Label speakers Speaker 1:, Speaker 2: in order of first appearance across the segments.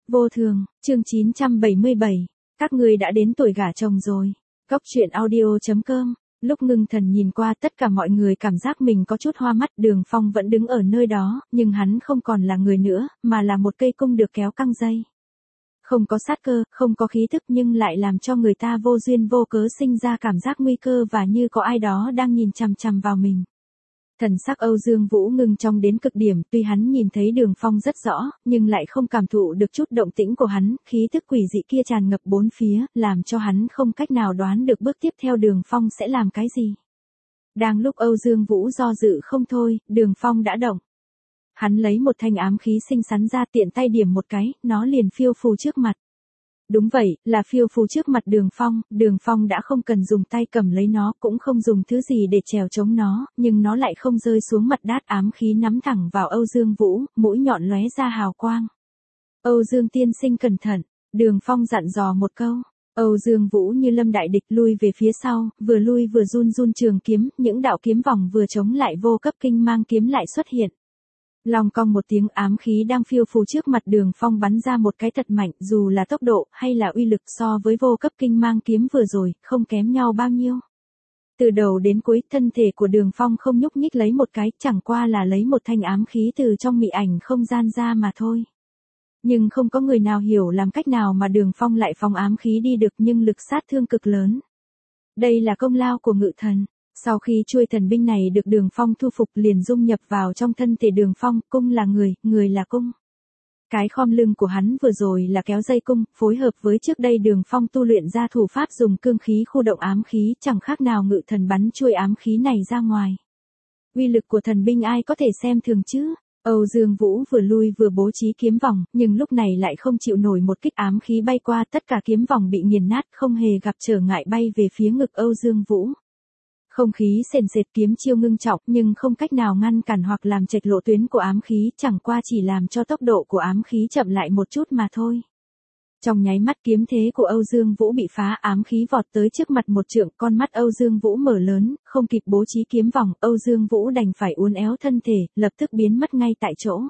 Speaker 1: Vô thường, chương 977. Các ngươi đã đến tuổi gả chồng rồi. Góc chuyện audio.com. Lúc ngưng thần nhìn qua, tất cả mọi người cảm giác mình có chút hoa mắt. Đường Phong vẫn đứng ở nơi đó, nhưng hắn không còn là người nữa, mà là một cây cung được kéo căng dây. Không có sát cơ, không có khí thức, nhưng lại làm cho người ta vô duyên vô cớ sinh ra cảm giác nguy cơ và như có ai đó đang nhìn chằm chằm vào mình. Thần sắc Âu Dương Vũ ngưng trong đến cực điểm, tuy hắn nhìn thấy Đường Phong rất rõ, nhưng lại không cảm thụ được chút động tĩnh của hắn, khí thức quỷ dị kia tràn ngập bốn phía, làm cho hắn không cách nào đoán được bước tiếp theo Đường Phong sẽ làm cái gì. Đang lúc Âu Dương Vũ do dự không thôi, Đường Phong đã động. Hắn lấy một thanh ám khí xinh xắn ra, tiện tay điểm một cái, nó liền phiêu phù trước mặt. Đúng vậy, là phiêu phù trước mặt Đường Phong đã không cần dùng tay cầm lấy nó, cũng không dùng thứ gì để trèo chống nó, nhưng nó lại không rơi xuống mặt đát, ám khí nắm thẳng vào Âu Dương Vũ, mũi nhọn lóe ra hào quang. Âu Dương tiên sinh cẩn thận, Đường Phong dặn dò một câu. Âu Dương Vũ như lâm đại địch lui về phía sau, vừa lui vừa run run trường kiếm, những đạo kiếm vòng vừa chống lại vô cấp kinh mang kiếm lại xuất hiện. Long cong một tiếng, ám khí đang phiêu phù trước mặt Đường Phong bắn ra một cái thật mạnh, dù là tốc độ hay là uy lực so với vô cấp kinh mang kiếm vừa rồi, không kém nhau bao nhiêu. Từ đầu đến cuối, thân thể của Đường Phong không nhúc nhích lấy một cái, chẳng qua là lấy một thanh ám khí từ trong mị ảnh không gian ra mà thôi. Nhưng không có người nào hiểu làm cách nào mà Đường Phong lại phóng ám khí đi được, nhưng lực sát thương cực lớn. Đây là công lao của Ngự Thần. Sau khi chuôi thần binh này được Đường Phong thu phục liền dung nhập vào trong thân thể Đường Phong, cung là người, người là cung. Cái khom lưng của hắn vừa rồi là kéo dây cung, phối hợp với trước đây Đường Phong tu luyện ra thủ pháp dùng cương khí khu động ám khí, chẳng khác nào Ngự Thần bắn chuôi ám khí này ra ngoài. Uy lực của thần binh ai có thể xem thường chứ? Âu Dương Vũ vừa lui vừa bố trí kiếm vòng, nhưng lúc này lại không chịu nổi một kích, ám khí bay qua, tất cả kiếm vòng bị nghiền nát, không hề gặp trở ngại bay về phía ngực Âu Dương Vũ. Không khí sền sệt, kiếm chiêu ngưng trọng, nhưng không cách nào ngăn cản hoặc làm chệch lộ tuyến của ám khí, chẳng qua chỉ làm cho tốc độ của ám khí chậm lại một chút mà thôi. Trong nháy mắt, kiếm thế của Âu Dương Vũ bị phá, ám khí vọt tới trước mặt một trượng, con mắt Âu Dương Vũ mở lớn, không kịp bố trí kiếm vòng, Âu Dương Vũ đành phải uốn éo thân thể, lập tức biến mất ngay tại chỗ.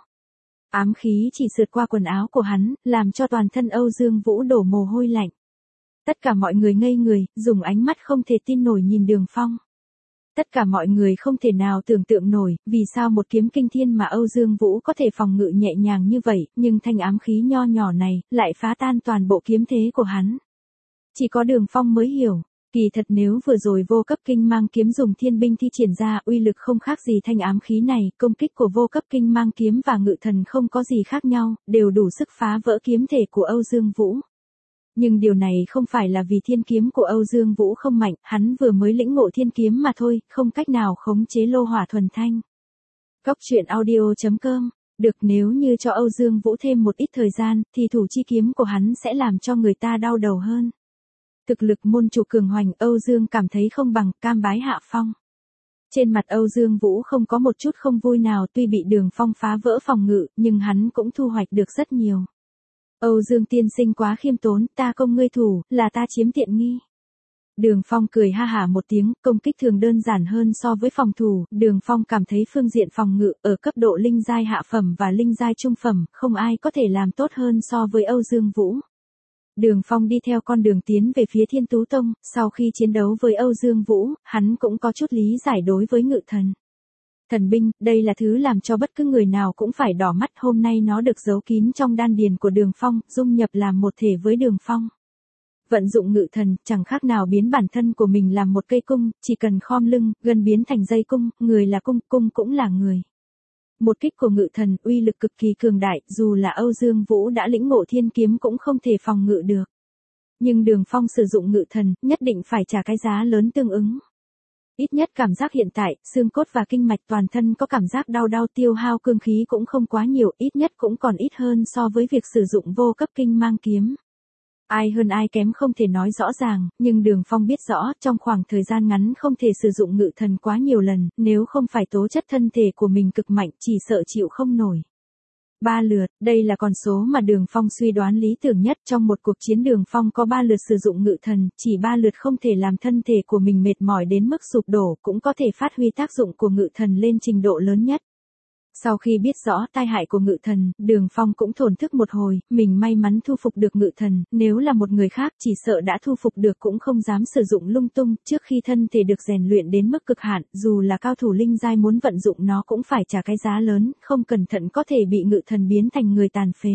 Speaker 1: Ám khí chỉ sượt qua quần áo của hắn, làm cho toàn thân Âu Dương Vũ đổ mồ hôi lạnh. Tất cả mọi người ngây người, dùng ánh mắt không thể tin nổi nhìn Đường Phong. Tất cả mọi người không thể nào tưởng tượng nổi, vì sao một kiếm kinh thiên mà Âu Dương Vũ có thể phòng ngự nhẹ nhàng như vậy, nhưng thanh ám khí nho nhỏ này, lại phá tan toàn bộ kiếm thế của hắn. Chỉ có Đường Phong mới hiểu, kỳ thật nếu vừa rồi vô cấp kinh mang kiếm dùng thiên binh thi triển ra, uy lực không khác gì thanh ám khí này, công kích của vô cấp kinh mang kiếm và Ngự Thần không có gì khác nhau, đều đủ sức phá vỡ kiếm thể của Âu Dương Vũ. Nhưng điều này không phải là vì thiên kiếm của Âu Dương Vũ không mạnh, hắn vừa mới lĩnh ngộ thiên kiếm mà thôi, không cách nào khống chế lô hỏa thuần thanh. Góc chuyện audio.com. Được, nếu như cho Âu Dương Vũ thêm một ít thời gian, thì thủ chi kiếm của hắn sẽ làm cho người ta đau đầu hơn. Thực lực môn chủ cường hoành, Âu Dương cảm thấy không bằng, cam bái hạ phong. Trên mặt Âu Dương Vũ không có một chút không vui nào, tuy bị Đường Phong phá vỡ phòng ngự, nhưng hắn cũng thu hoạch được rất nhiều. Âu Dương tiên sinh quá khiêm tốn, ta công ngươi thủ, là ta chiếm tiện nghi. Đường Phong cười ha hả một tiếng, công kích thường đơn giản hơn so với phòng thủ, Đường Phong cảm thấy phương diện phòng ngự, ở cấp độ linh giai hạ phẩm và linh giai trung phẩm, không ai có thể làm tốt hơn so với Âu Dương Vũ. Đường Phong đi theo con đường tiến về phía Thiên Tú Tông, sau khi chiến đấu với Âu Dương Vũ, hắn cũng có chút lý giải đối với Ngự Thần. Thần binh, đây là thứ làm cho bất cứ người nào cũng phải đỏ mắt, hôm nay nó được giấu kín trong đan điền của Đường Phong, dung nhập làm một thể với Đường Phong. Vận dụng Ngự Thần, chẳng khác nào biến bản thân của mình làm một cây cung, chỉ cần khom lưng, gần biến thành dây cung, người là cung, cung cũng là người. Một kích của Ngự Thần, uy lực cực kỳ cường đại, dù là Âu Dương Vũ đã lĩnh ngộ thiên kiếm cũng không thể phòng ngự được. Nhưng Đường Phong sử dụng Ngự Thần, nhất định phải trả cái giá lớn tương ứng. Ít nhất cảm giác hiện tại, xương cốt và kinh mạch toàn thân có cảm giác đau đau, tiêu hao cương khí cũng không quá nhiều, ít nhất cũng còn ít hơn so với việc sử dụng vô cấp kinh mang kiếm. Ai hơn ai kém không thể nói rõ ràng, nhưng Đường Phong biết rõ, trong khoảng thời gian ngắn không thể sử dụng Ngự Thần quá nhiều lần, nếu không phải tố chất thân thể của mình cực mạnh, chỉ sợ chịu không nổi. 3 lượt, đây là con số mà Đường Phong suy đoán lý tưởng nhất, trong một cuộc chiến Đường Phong có 3 lượt sử dụng Ngự Thần, chỉ 3 lượt không thể làm thân thể của mình mệt mỏi đến mức sụp đổ, cũng có thể phát huy tác dụng của Ngự Thần lên trình độ lớn nhất. Sau khi biết rõ tai hại của Ngự Thần, Đường Phong cũng thổn thức một hồi, mình may mắn thu phục được Ngự Thần, nếu là một người khác chỉ sợ đã thu phục được cũng không dám sử dụng lung tung, trước khi thân thể được rèn luyện đến mức cực hạn, dù là cao thủ linh giai muốn vận dụng nó cũng phải trả cái giá lớn, không cẩn thận có thể bị Ngự Thần biến thành người tàn phế.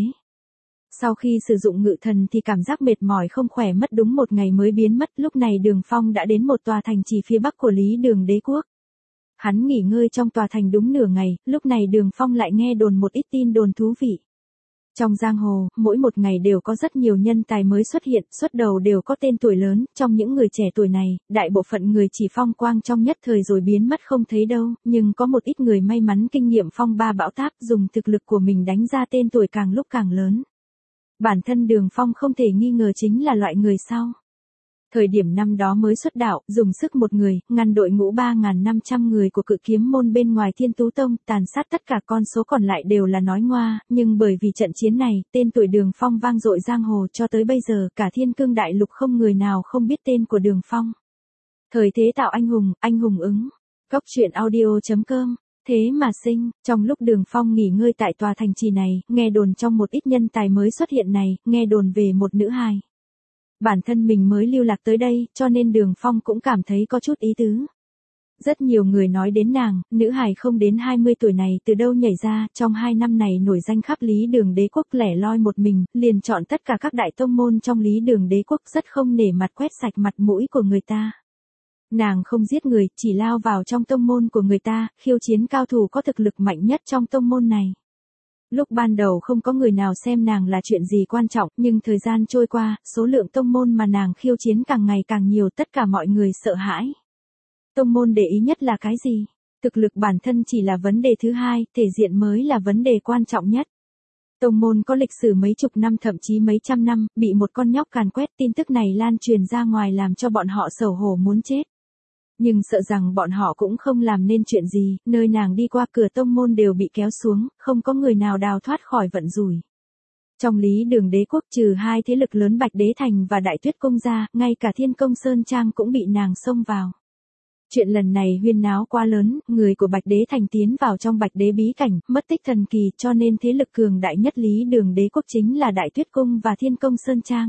Speaker 1: Sau khi sử dụng Ngự Thần thì cảm giác mệt mỏi không khỏe mất đúng một ngày mới biến mất, lúc này Đường Phong đã đến một tòa thành trì phía bắc của Lý Đường Đế quốc. Hắn nghỉ ngơi trong tòa thành đúng nửa ngày, lúc này Đường Phong lại nghe đồn một ít tin đồn thú vị. Trong giang hồ, mỗi một ngày đều có rất nhiều nhân tài mới xuất hiện, xuất đầu đều có tên tuổi lớn, trong những người trẻ tuổi này, đại bộ phận người chỉ phong quang trong nhất thời rồi biến mất không thấy đâu, nhưng có một ít người may mắn kinh nghiệm phong ba bão táp dùng thực lực của mình đánh ra tên tuổi càng lúc càng lớn. Bản thân Đường Phong không thể nghi ngờ chính là loại người sau. Thời điểm năm đó mới xuất đạo, dùng sức một người, ngăn đội ngũ 3.500 người của Cự Kiếm môn bên ngoài Thiên Tú Tông, tàn sát tất cả con số còn lại đều là nói ngoa, nhưng bởi vì trận chiến này, tên tuổi Đường Phong vang dội giang hồ cho tới bây giờ, cả Thiên Cương Đại Lục không người nào không biết tên của Đường Phong. Thời thế tạo anh hùng ứng. Cốc truyện audio.com. Thế mà sinh, trong lúc Đường Phong nghỉ ngơi tại tòa thành trì này, nghe đồn trong một ít nhân tài mới xuất hiện này, nghe đồn về một nữ hài. Bản thân mình mới lưu lạc tới đây, cho nên Đường Phong cũng cảm thấy có chút ý tứ. Rất nhiều người nói đến nàng, nữ hài không đến 20 tuổi này từ đâu nhảy ra, trong 2 năm này nổi danh khắp Lý Đường Đế quốc lẻ loi một mình, liền chọn tất cả các đại tông môn trong Lý Đường Đế quốc rất không nể mặt quét sạch mặt mũi của người ta. Nàng không giết người, chỉ lao vào trong tông môn của người ta, khiêu chiến cao thủ có thực lực mạnh nhất trong tông môn này. Lúc ban đầu không có người nào xem nàng là chuyện gì quan trọng, nhưng thời gian trôi qua, số lượng tông môn mà nàng khiêu chiến càng ngày càng nhiều, tất cả mọi người sợ hãi. Tông môn để ý nhất là cái gì? Thực lực bản thân chỉ là vấn đề thứ hai, thể diện mới là vấn đề quan trọng nhất. Tông môn có lịch sử mấy chục năm thậm chí mấy trăm năm, bị một con nhóc càn quét, tin tức này lan truyền ra ngoài làm cho bọn họ xấu hổ muốn chết. Nhưng sợ rằng bọn họ cũng không làm nên chuyện gì, nơi nàng đi qua cửa tông môn đều bị kéo xuống, không có người nào đào thoát khỏi vận rủi. Trong Lý Đường Đế quốc trừ hai thế lực lớn Bạch Đế Thành và Đại Tuyết Cung ra, ngay cả Thiên Công Sơn Trang cũng bị nàng xông vào. Chuyện lần này huyên náo quá lớn, người của Bạch Đế Thành tiến vào trong Bạch Đế bí cảnh, mất tích thần kỳ, cho nên thế lực cường đại nhất Lý Đường Đế quốc chính là Đại Tuyết Cung và Thiên Công Sơn Trang.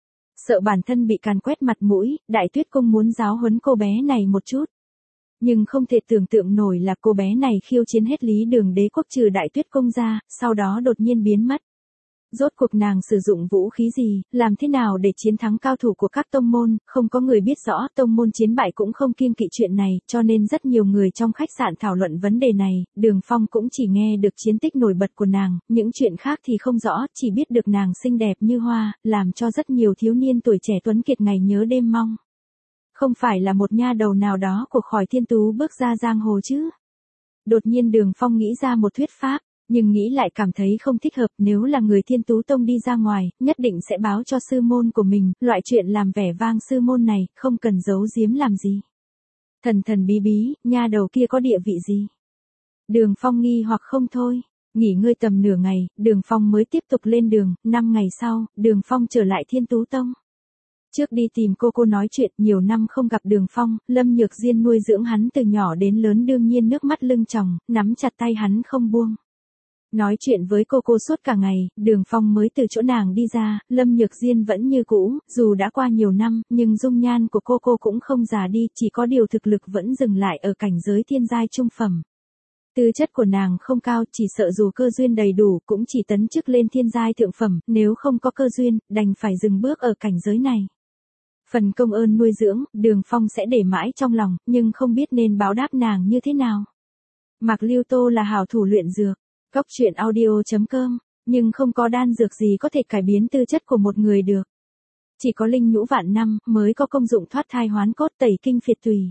Speaker 1: Sợ bản thân bị càn quét mặt mũi, Đại Tuyết Cung muốn giáo huấn cô bé này một chút. Nhưng không thể tưởng tượng nổi là cô bé này khiêu chiến hết Lý Đường Đế quốc trừ Đại Tuyết Cung ra, sau đó đột nhiên biến mất. Rốt cuộc nàng sử dụng vũ khí gì, làm thế nào để chiến thắng cao thủ của các tông môn, không có người biết rõ, tông môn chiến bại cũng không kiêng kỵ chuyện này, cho nên rất nhiều người trong khách sạn thảo luận vấn đề này, Đường Phong cũng chỉ nghe được chiến tích nổi bật của nàng, những chuyện khác thì không rõ, chỉ biết được nàng xinh đẹp như hoa, làm cho rất nhiều thiếu niên tuổi trẻ tuấn kiệt ngày nhớ đêm mong. Không phải là một nha đầu nào đó của khỏi thiên tú bước ra giang hồ chứ. Đột nhiên Đường Phong nghĩ ra một thuyết pháp. Nhưng nghĩ lại cảm thấy không thích hợp, nếu là người Thiên Tú Tông đi ra ngoài, nhất định sẽ báo cho sư môn của mình, loại chuyện làm vẻ vang sư môn này, không cần giấu giếm làm gì. Thần thần bí bí, nha đầu kia có địa vị gì? Đường Phong nghi hoặc không thôi. Nghỉ ngơi tầm nửa ngày, Đường Phong mới tiếp tục lên đường, 5 ngày sau, Đường Phong trở lại Thiên Tú Tông. Trước đi tìm cô nói chuyện, nhiều năm không gặp Đường Phong, Lâm Nhược Diên nuôi dưỡng hắn từ nhỏ đến lớn đương nhiên nước mắt lưng tròng, nắm chặt tay hắn không buông. Nói chuyện với cô suốt cả ngày, Đường Phong mới từ chỗ nàng đi ra, Lâm Nhược Diên vẫn như cũ, dù đã qua nhiều năm, nhưng dung nhan của cô cũng không già đi, chỉ có điều thực lực vẫn dừng lại ở cảnh giới thiên giai trung phẩm. Tư chất của nàng không cao, chỉ sợ dù cơ duyên đầy đủ cũng chỉ tấn chức lên thiên giai thượng phẩm, nếu không có cơ duyên, đành phải dừng bước ở cảnh giới này. Phần công ơn nuôi dưỡng, Đường Phong sẽ để mãi trong lòng, nhưng không biết nên báo đáp nàng như thế nào. Mạc Lưu Tô là hảo thủ luyện dược. Cốc truyện audio.com, nhưng không có đan dược gì có thể cải biến tư chất của một người được. Chỉ có linh nhũ vạn năm mới có công dụng thoát thai hoán cốt tẩy kinh phiệt tùy.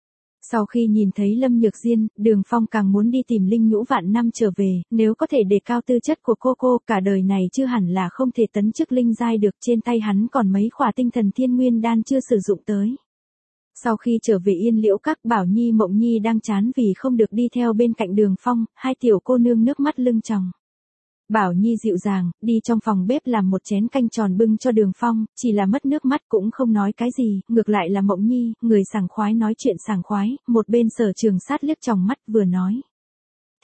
Speaker 1: Sau khi nhìn thấy Lâm Nhược Diên, Đường Phong càng muốn đi tìm linh nhũ vạn năm trở về, nếu có thể đề cao tư chất của cô cả đời này chưa hẳn là không thể tấn chức linh giai được, trên tay hắn còn mấy khỏa tinh thần thiên nguyên đan chưa sử dụng tới. Sau khi trở về Yên Liễu Các, Bảo Nhi Mộng Nhi đang chán vì không được đi theo bên cạnh Đường Phong, hai tiểu cô nương nước mắt lưng tròng. Bảo Nhi dịu dàng, đi trong phòng bếp làm một chén canh tròn bưng cho Đường Phong, chỉ là mất nước mắt cũng không nói cái gì, ngược lại là Mộng Nhi, người sảng khoái nói chuyện sảng khoái, một bên Sở Trường Sát liếc tròng mắt vừa nói.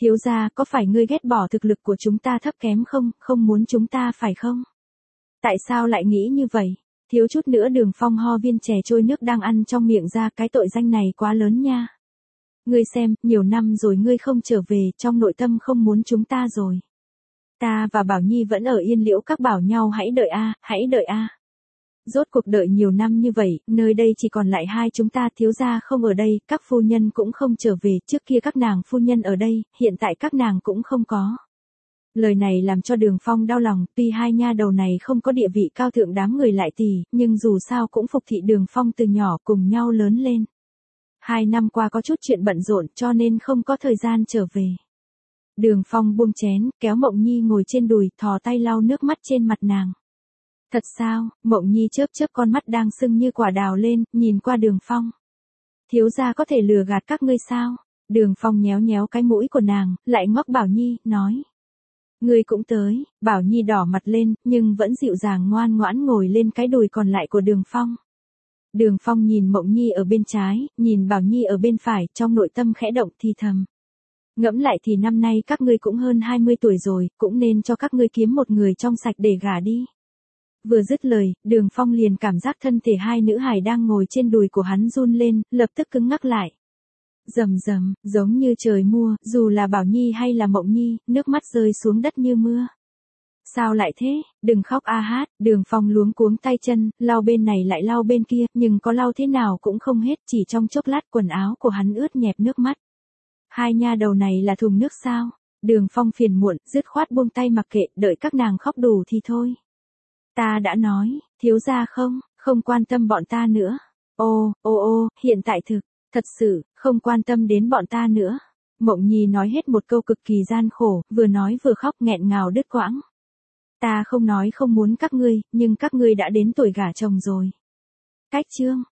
Speaker 1: Thiếu gia, có phải ngươi ghét bỏ thực lực của chúng ta thấp kém không, không muốn chúng ta phải không? Tại sao lại nghĩ như vậy? Thiếu chút nữa Đường Phong ho viên chè trôi nước đang ăn trong miệng ra, cái tội danh này quá lớn nha. Ngươi xem, nhiều năm rồi ngươi không trở về, trong nội tâm không muốn chúng ta rồi. Ta và Bảo Nhi vẫn ở Yên Liễu Các bảo nhau hãy đợi a, hãy đợi a. Rốt cuộc đợi nhiều năm như vậy, nơi đây chỉ còn lại hai chúng ta, thiếu gia không ở đây, các phu nhân cũng không trở về, trước kia các nàng phu nhân ở đây, hiện tại các nàng cũng không có. Lời này làm cho Đường Phong đau lòng, tuy hai nha đầu này không có địa vị cao thượng đám người lại tỷ, nhưng dù sao cũng phục thị Đường Phong từ nhỏ cùng nhau lớn lên. 2 năm qua có chút chuyện bận rộn cho nên không có thời gian trở về. Đường Phong buông chén, kéo Mộng Nhi ngồi trên đùi, thò tay lau nước mắt trên mặt nàng. Thật sao? Mộng Nhi chớp chớp con mắt đang sưng như quả đào lên, nhìn qua Đường Phong. Thiếu gia có thể lừa gạt các ngươi sao? Đường Phong nhéo nhéo cái mũi của nàng, lại ngóc Bảo Nhi, nói. Ngươi cũng tới. Bảo Nhi đỏ mặt lên, nhưng vẫn dịu dàng ngoan ngoãn ngồi lên cái đùi còn lại của Đường Phong. Đường Phong nhìn Mộng Nhi ở bên trái, nhìn Bảo Nhi ở bên phải, trong nội tâm khẽ động thì thầm. Ngẫm lại thì năm nay các ngươi cũng hơn 20 tuổi rồi, cũng nên cho các ngươi kiếm một người trong sạch để gả đi. Vừa dứt lời, Đường Phong liền cảm giác thân thể hai nữ hài đang ngồi trên đùi của hắn run lên, lập tức cứng ngắc lại. Rầm rầm, giống như trời mưa, dù là Bảo Nhi hay là Mộng Nhi, nước mắt rơi xuống đất như mưa. Sao lại thế, đừng khóc a hát, Đường Phong luống cuống tay chân, lau bên này lại lau bên kia, nhưng có lau thế nào cũng không hết, chỉ trong chốc lát quần áo của hắn ướt nhẹp nước mắt. Hai nha đầu này là thùng nước sao? Đường Phong phiền muộn, dứt khoát buông tay mặc kệ, đợi các nàng khóc đủ thì thôi. Ta đã nói, thiếu gia không quan tâm bọn ta nữa. Ô, hiện tại thật sự, không quan tâm đến bọn ta nữa. Mộng Nhi nói hết một câu cực kỳ gian khổ, vừa nói vừa khóc nghẹn ngào đứt quãng. Ta không nói không muốn các ngươi, nhưng các ngươi đã đến tuổi gả chồng rồi. Cách chương